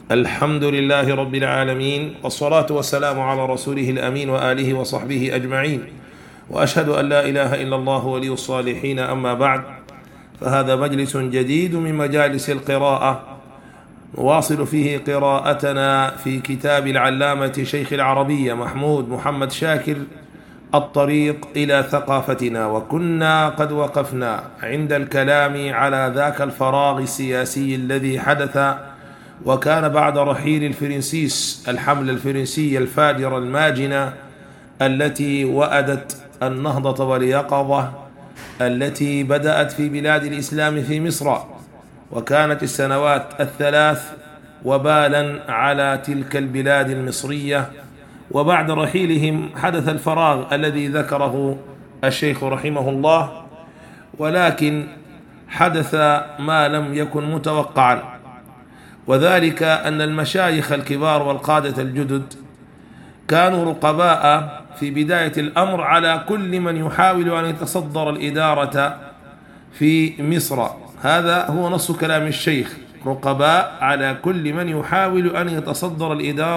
الحمد لله رب العالمين، والصلاة والسلام على رسوله الأمين وآله وصحبه أجمعين، وأشهد أن لا إله إلا الله ولي الصالحين. أما بعد، فهذا مجلس جديد من مجالس القراءة، نواصل فيه قراءتنا في كتاب العلامة شيخ العربية محمود محمد شاكر الطريق إلى ثقافتنا. وكنا قد وقفنا عند الكلام على ذاك الفراغ السياسي الذي حدث، وكان بعد رحيل الفرنسيس، الحملة الفرنسية الفاجرة الماجنة التي وأدت النهضة واليقظة التي بدأت في بلاد الإسلام في مصر، وكانت السنوات الثلاث وبالا على تلك البلاد المصرية. وبعد رحيلهم حدث الفراغ الذي ذكره الشيخ رحمه الله، ولكن حدث ما لم يكن متوقعا، وذلك أن المشايخ الكبار والقادة الجدد كانوا رقباء في بداية الأمر على كل من يحاول أن يتصدر الإدارة في مصر. هذا هو نص كلام الشيخ: رقباء على كل من يحاول أن يتصدر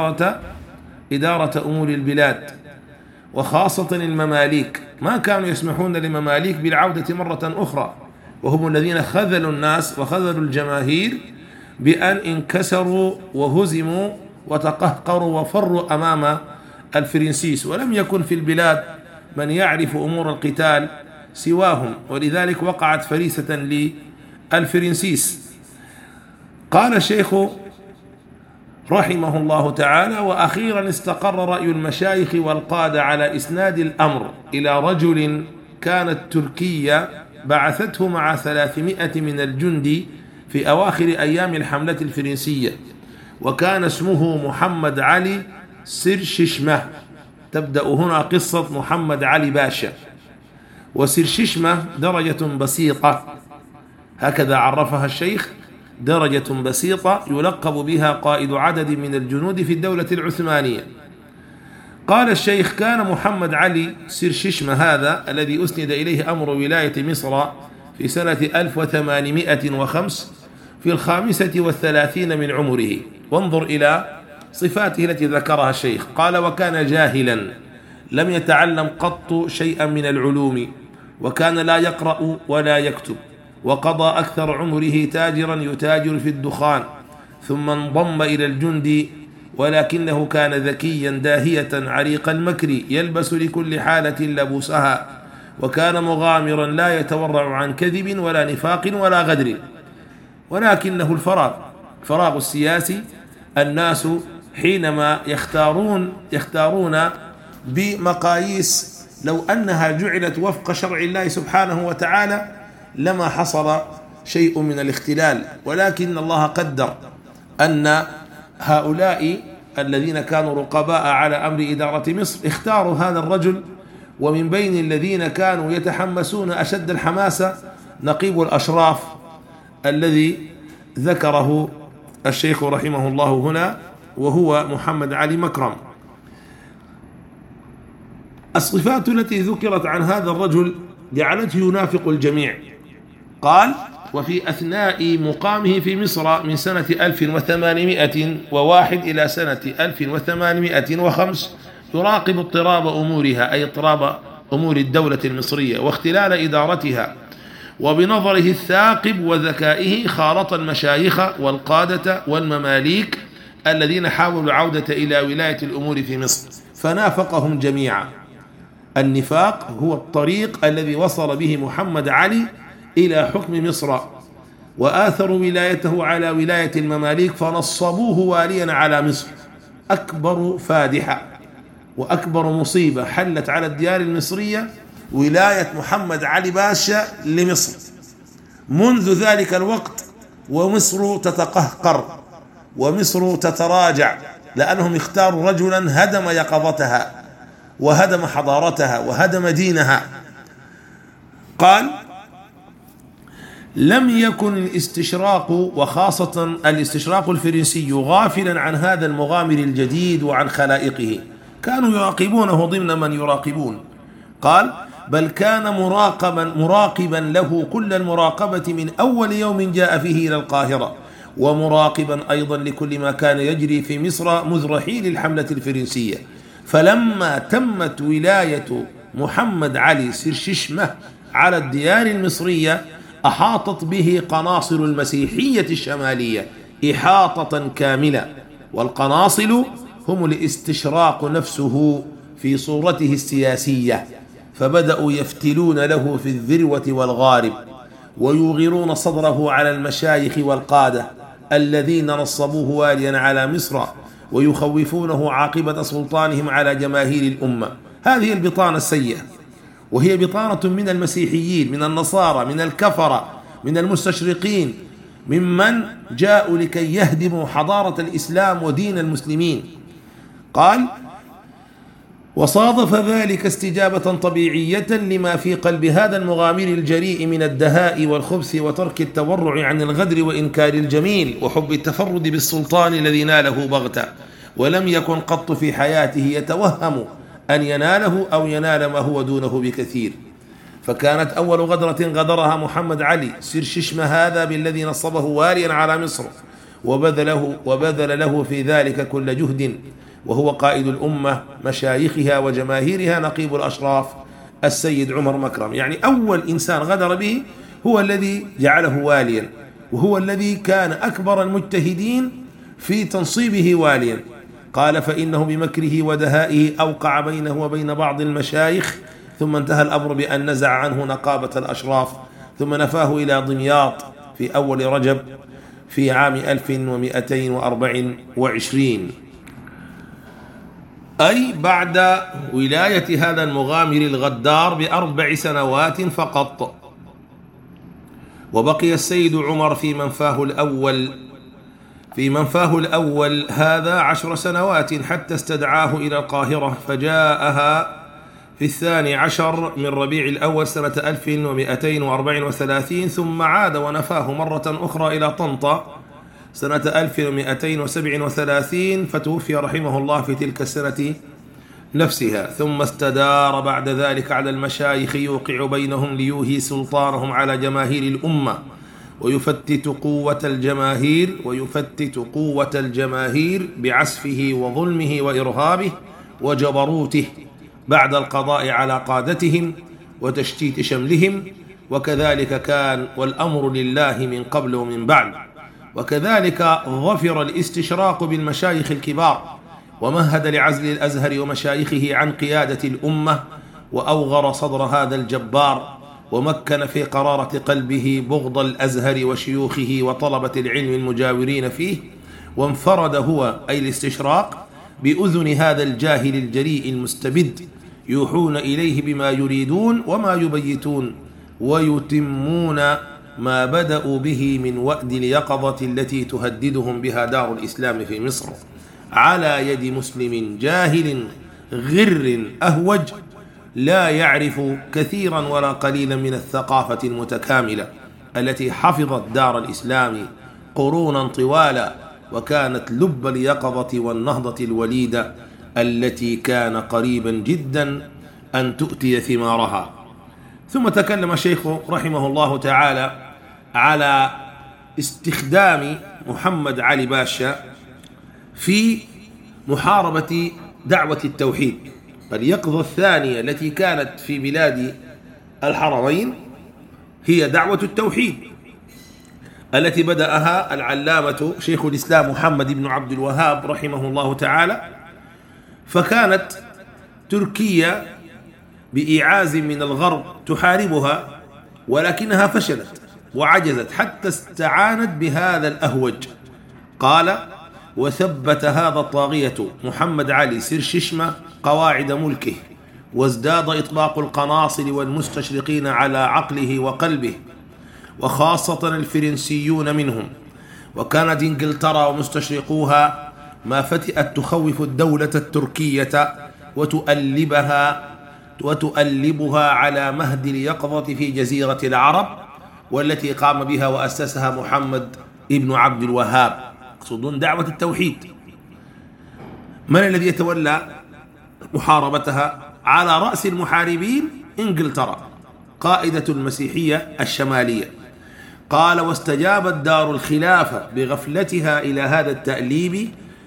إدارة أمور البلاد، وخاصة المماليك. ما كانوا يسمحون للمماليك بالعودة مرة أخرى، وهم الذين خذلوا الناس وخذلوا الجماهير بأن انكسروا وهزموا وتقهقروا وفروا أمام الفرنسيس، ولم يكن في البلاد من يعرف أمور القتال سواهم، ولذلك وقعت فريسة للفرنسيس. قال الشيخ رحمه الله تعالى: وأخيرا استقر رأي المشايخ والقادة على إسناد الأمر إلى رجل كانت تركيا بعثته مع 300 من الجند في أواخر أيام الحملة الفرنسية، وكان اسمه محمد علي سرششمة. تبدأ هنا قصة محمد علي باشا. وسرششمة درجة بسيطة، هكذا عرفها الشيخ: درجة بسيطة يلقب بها قائد عدد من الجنود في الدولة العثمانية. قال الشيخ: كان محمد علي سرششمة هذا الذي أسند إليه أمر ولاية مصر في سنة 1805 في 35 من عمره. وانظر إلى صفاته التي ذكرها الشيخ. قال: وكان جاهلا، لم يتعلم قط شيئا من العلوم، وكان لا يقرأ ولا يكتب، وقضى أكثر عمره تاجرا يتاجر في الدخان، ثم انضم إلى الجند، ولكنه كان ذكيا داهية عريق المكر، يلبس لكل حالة لبوسها، وكان مغامرا لا يتورع عن كذب ولا نفاق ولا غدر. ولكنه الفراغ السياسي. الناس حينما يختارون بمقاييس لو أنها جعلت وفق شرع الله سبحانه وتعالى لما حصل شيء من الاختلال، ولكن الله قدر أن هؤلاء الذين كانوا رقباء على أمر إدارة مصر اختاروا هذا الرجل. ومن بين الذين كانوا يتحمسون أشد الحماسة نقيب الأشراف الذي ذكره الشيخ رحمه الله هنا، وهو محمد علي مكرم. الصفات التي ذكرت عن هذا الرجل جعلته ينافق الجميع. قال: وفي أثناء مقامه في مصر من سنة 1801 إلى سنة 1805 يراقب اضطراب أمورها، أي اضطراب أمور الدولة المصرية واختلال إدارتها، وبنظره الثاقب وذكائه خالط المشايخ والقادة والمماليك الذين حاولوا العودة إلى ولاية الأمور في مصر، فنافقهم جميعا. النفاق هو الطريق الذي وصل به محمد علي إلى حكم مصر، وآثروا ولايته على ولاية المماليك، فنصبوه واليا على مصر. أكبر فادحة وأكبر مصيبة حلت على الديار المصرية ولاية محمد علي باشا لمصر. منذ ذلك الوقت ومصر تتقهقر ومصر تتراجع، لأنهم اختاروا رجلا هدم يقظتها وهدم حضارتها وهدم دينها. قال: لم يكن الاستشراق، وخاصة الاستشراق الفرنسي، غافلا عن هذا المغامر الجديد وعن خلائقه، كانوا يراقبونه ضمن من يراقبون. قال: بل كان مراقبا له كل المراقبة من أول يوم جاء فيه إلى القاهرة، ومراقبا أيضا لكل ما كان يجري في مصر مذ رحيل الحملة الفرنسية. فلما تمت ولاية محمد علي سرششمة على الديار المصرية أحاطت به قناصل المسيحية الشمالية إحاطة كاملة، والقناصل هم الاستشراق نفسه في صورته السياسية، فبدأوا يفتلون له في الذروة والغارب، ويوغرون صدره على المشايخ والقادة الذين نصبوه واليا على مصر، ويخوفونه عاقبة سلطانهم على جماهير الأمة. هذه البطانة السيئة، وهي بطانة من المسيحيين، من النصارى، من الكفرة، من المستشرقين، ممن جاءوا لكي يهدموا حضارة الإسلام ودين المسلمين. قال: وصادف ذلك استجابة طبيعية لما في قلب هذا المغامر الجريء من الدهاء والخبث وترك التورع عن الغدر وإنكار الجميل وحب التفرد بالسلطان الذي ناله بغتة، ولم يكن قط في حياته يتوهم أن يناله أو ينال ما هو دونه بكثير. فكانت أول غدرة غدرها محمد علي سرششمة هذا بالذي نصبه واليا على مصر، وبذل له في ذلك كل جهد، وهو قائد الأمة مشايخها وجماهيرها نقيب الأشراف السيد عمر مكرم. يعني أول إنسان غدر به هو الذي جعله واليا، وهو الذي كان أكبر المجتهدين في تنصيبه واليا. قال: فإنه بمكره ودهائه أوقع بينه وبين بعض المشايخ، ثم انتهى الأمر بأن نزع عنه نقابة الأشراف، ثم نفاه إلى دمياط في أول رجب في عام 1224، أي بعد ولاية هذا المغامر الغدار ب4 سنوات فقط. وبقي السيد عمر في منفاه الأول هذا 10 سنوات حتى استدعاه إلى القاهرة، فجاءها في 12 من ربيع الأول سنة 1234، ثم عاد ونفاه مرة أخرى إلى طنطا سنة 1237، فتوفي رحمه الله في تلك السنة نفسها. ثم استدار بعد ذلك على المشايخ يوقع بينهم ليوهي سلطانهم على جماهير الأمة، ويفتت قوة الجماهير بعسفه وظلمه وإرهابه وجبروته بعد القضاء على قادتهم وتشتيت شملهم. وكذلك كان، والأمر لله من قبل ومن بعد. وكذلك ظفر الاستشراق بالمشايخ الكبار، ومهد لعزل الأزهر ومشايخه عن قيادة الأمة، وأوغر صدر هذا الجبار، ومكن في قرارة قلبه بغض الأزهر وشيوخه وطلبة العلم المجاورين فيه. وانفرد هو، أي الاستشراق، بأذن هذا الجاهل الجريء المستبد، يوحون إليه بما يريدون وما يبيتون، ويتمون ما بدأوا به من وأد اليقظة التي تهددهم بها دار الإسلام في مصر، على يد مسلم جاهل غر أهوج لا يعرف كثيرا ولا قليلا من الثقافة المتكاملة التي حفظت دار الإسلام قرونا طوالا، وكانت لب اليقظة والنهضة الوليدة التي كان قريبا جدا أن تؤتي ثمارها. ثم تكلم الشيخ رحمه الله تعالى على استخدام محمد علي باشا في محاربة دعوة التوحيد. اليقظة الثانية التي كانت في بلاد الحرمين هي دعوة التوحيد، التي بدأها العلامة شيخ الإسلام محمد بن عبد الوهاب رحمه الله تعالى. فكانت تركيا بإيعاز من الغرب تحاربها، ولكنها فشلت وعجزت حتى استعانت بهذا الأهوج. قال: وثبت هذا الطاغية محمد علي سرششمة قواعد ملكه، وازداد إطلاق القناصل والمستشرقين على عقله وقلبه، وخاصة الفرنسيون منهم. وكانت إنجلترا ومستشرقوها ما فتئت تخوف الدولة التركية وتؤلبها على مهد اليقظة في جزيرة العرب، والتي قام بها وأسسها محمد ابن عبد الوهاب، يقصدون دعوة التوحيد. من الذي يتولى محاربتها؟ على رأس المحاربين إنجلترا، قائدة المسيحية الشمالية. قال: واستجابت دار الخلافة بغفلتها إلى هذا التأليب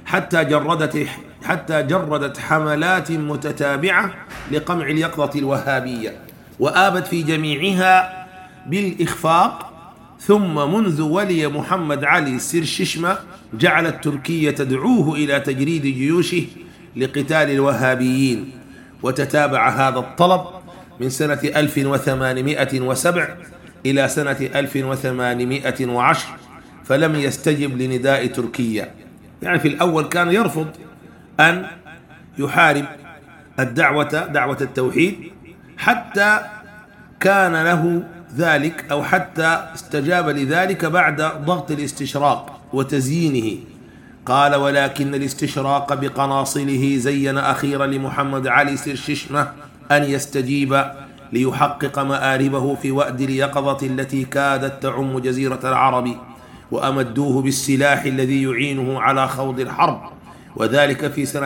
حتى جردت حملات متتابعة لقمع اليقظة الوهابية، وآبت في جميعها بالإخفاق. ثم منذ ولي محمد علي سرششمة جعلت تركيا تدعوه إلى تجريد جيوشه لقتال الوهابيين، وتتابع هذا الطلب من سنة 1807 إلى سنة 1810، فلم يستجب لنداء تركيا. يعني في الأول كان يرفض أن يحارب دعوة التوحيد، حتى كان له ذلك أو حتى استجاب لذلك بعد ضغط الاستشراق وتزيينه. قال: ولكن الاستشراق بقناصله زين أخيرا لمحمد علي سرششمة أن يستجيب ليحقق مآربه في وأد اليقظة التي كادت تعم جزيرة العرب، وأمدوه بالسلاح الذي يعينه على خوض الحرب، وذلك في سنة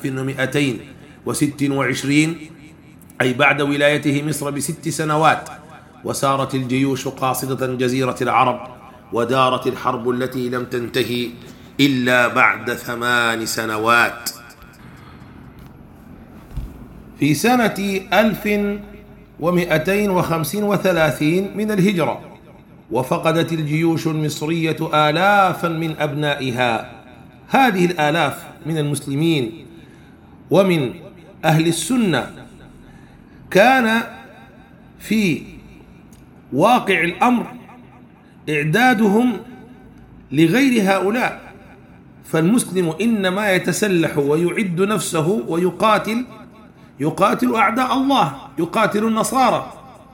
1226، أي بعد ولايته مصر ب6 سنوات. وسارت الجيوش قاصدة جزيرة العرب، ودارت الحرب التي لم تنتهي إلا بعد 8 سنوات. في سنة 1235 من الهجرة، وفقدت الجيوش المصرية آلافا من أبنائها. هذه الآلاف من المسلمين ومن أهل السنة كان في واقع الأمر إعدادهم لغير هؤلاء، فالمسلم إنما يتسلح ويعد نفسه ويقاتل أعداء الله، يقاتل النصارى.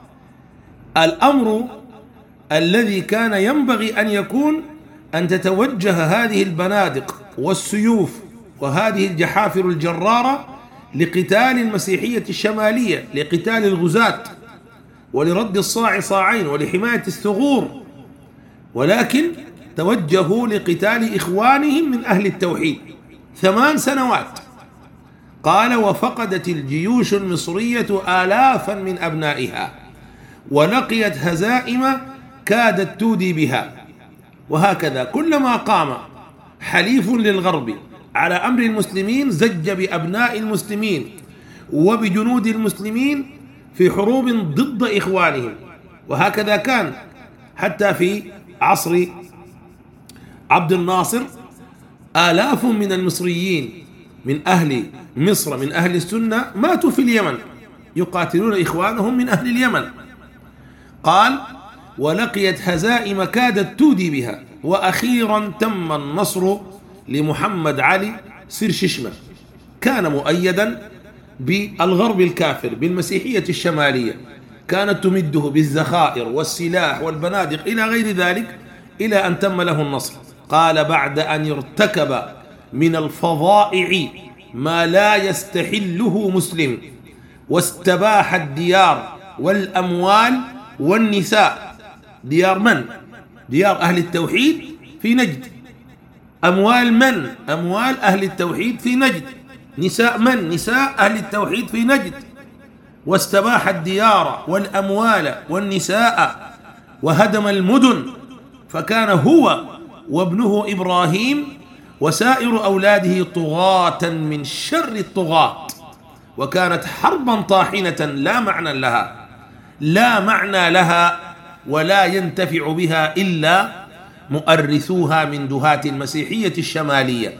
الأمر الذي كان ينبغي أن يكون أن تتوجه هذه البنادق والسيوف وهذه الجحافر الجرارة لقتال المسيحية الشمالية، لقتال الغزاة، ولرد الصاع صاعين، ولحماية الثغور، ولكن توجهوا لقتال إخوانهم من أهل التوحيد 8 سنوات. قال: وفقدت الجيوش المصرية آلافا من أبنائها، ولقيت هزائم كادت تودي بها. وهكذا كلما قام حليف للغرب على أمر المسلمين زج بأبناء المسلمين وبجنود المسلمين في حروب ضد إخوانهم. وهكذا كان حتى في عصر عبد الناصر، آلاف من المصريين من أهل مصر من أهل السنة ماتوا في اليمن يقاتلون إخوانهم من أهل اليمن. قال: ولقيت هزائم كادت تودي بها، وأخيرا تم النصر لمحمد علي سرششمة. كان مؤيدا بالغرب الكافر، بالمسيحية الشمالية، كانت تمده بالذخائر والسلاح والبنادق إلى غير ذلك، إلى أن تم له النصر. قال: بعد أن ارتكب من الفظائع ما لا يستحله مسلم، واستباح الديار والأموال والنساء. ديار من؟ ديار أهل التوحيد في نجد. أموال من؟ أموال أهل التوحيد في نجد. نساء من؟ نساء أهل التوحيد في نجد. واستباح الديار والأموال والنساء، وهدم المدن، فكان هو وابنه إبراهيم وسائر أولاده طغاة من شر الطغاة. وكانت حربا طاحنة لا معنى لها ولا ينتفع بها إلا مؤرثوها من دهاة المسيحية الشمالية.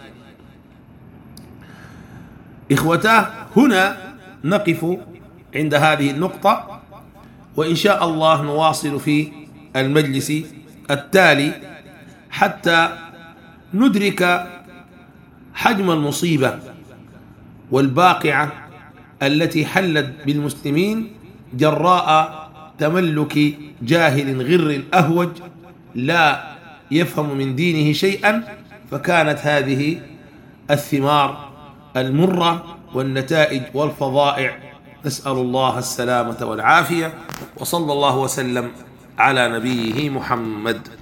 إخوتاه، هنا نقف عند هذه النقطة، وإن شاء الله نواصل في المجلس التالي حتى ندرك حجم المصيبة والباقعة التي حلت بالمسلمين جراء تملك جاهل غر أهوج لا يفهم من دينه شيئا. فكانت هذه الثمار المرة والنتائج والفظائع. نسأل الله السلامة والعافية، وصلى الله وسلم على نبيه محمد.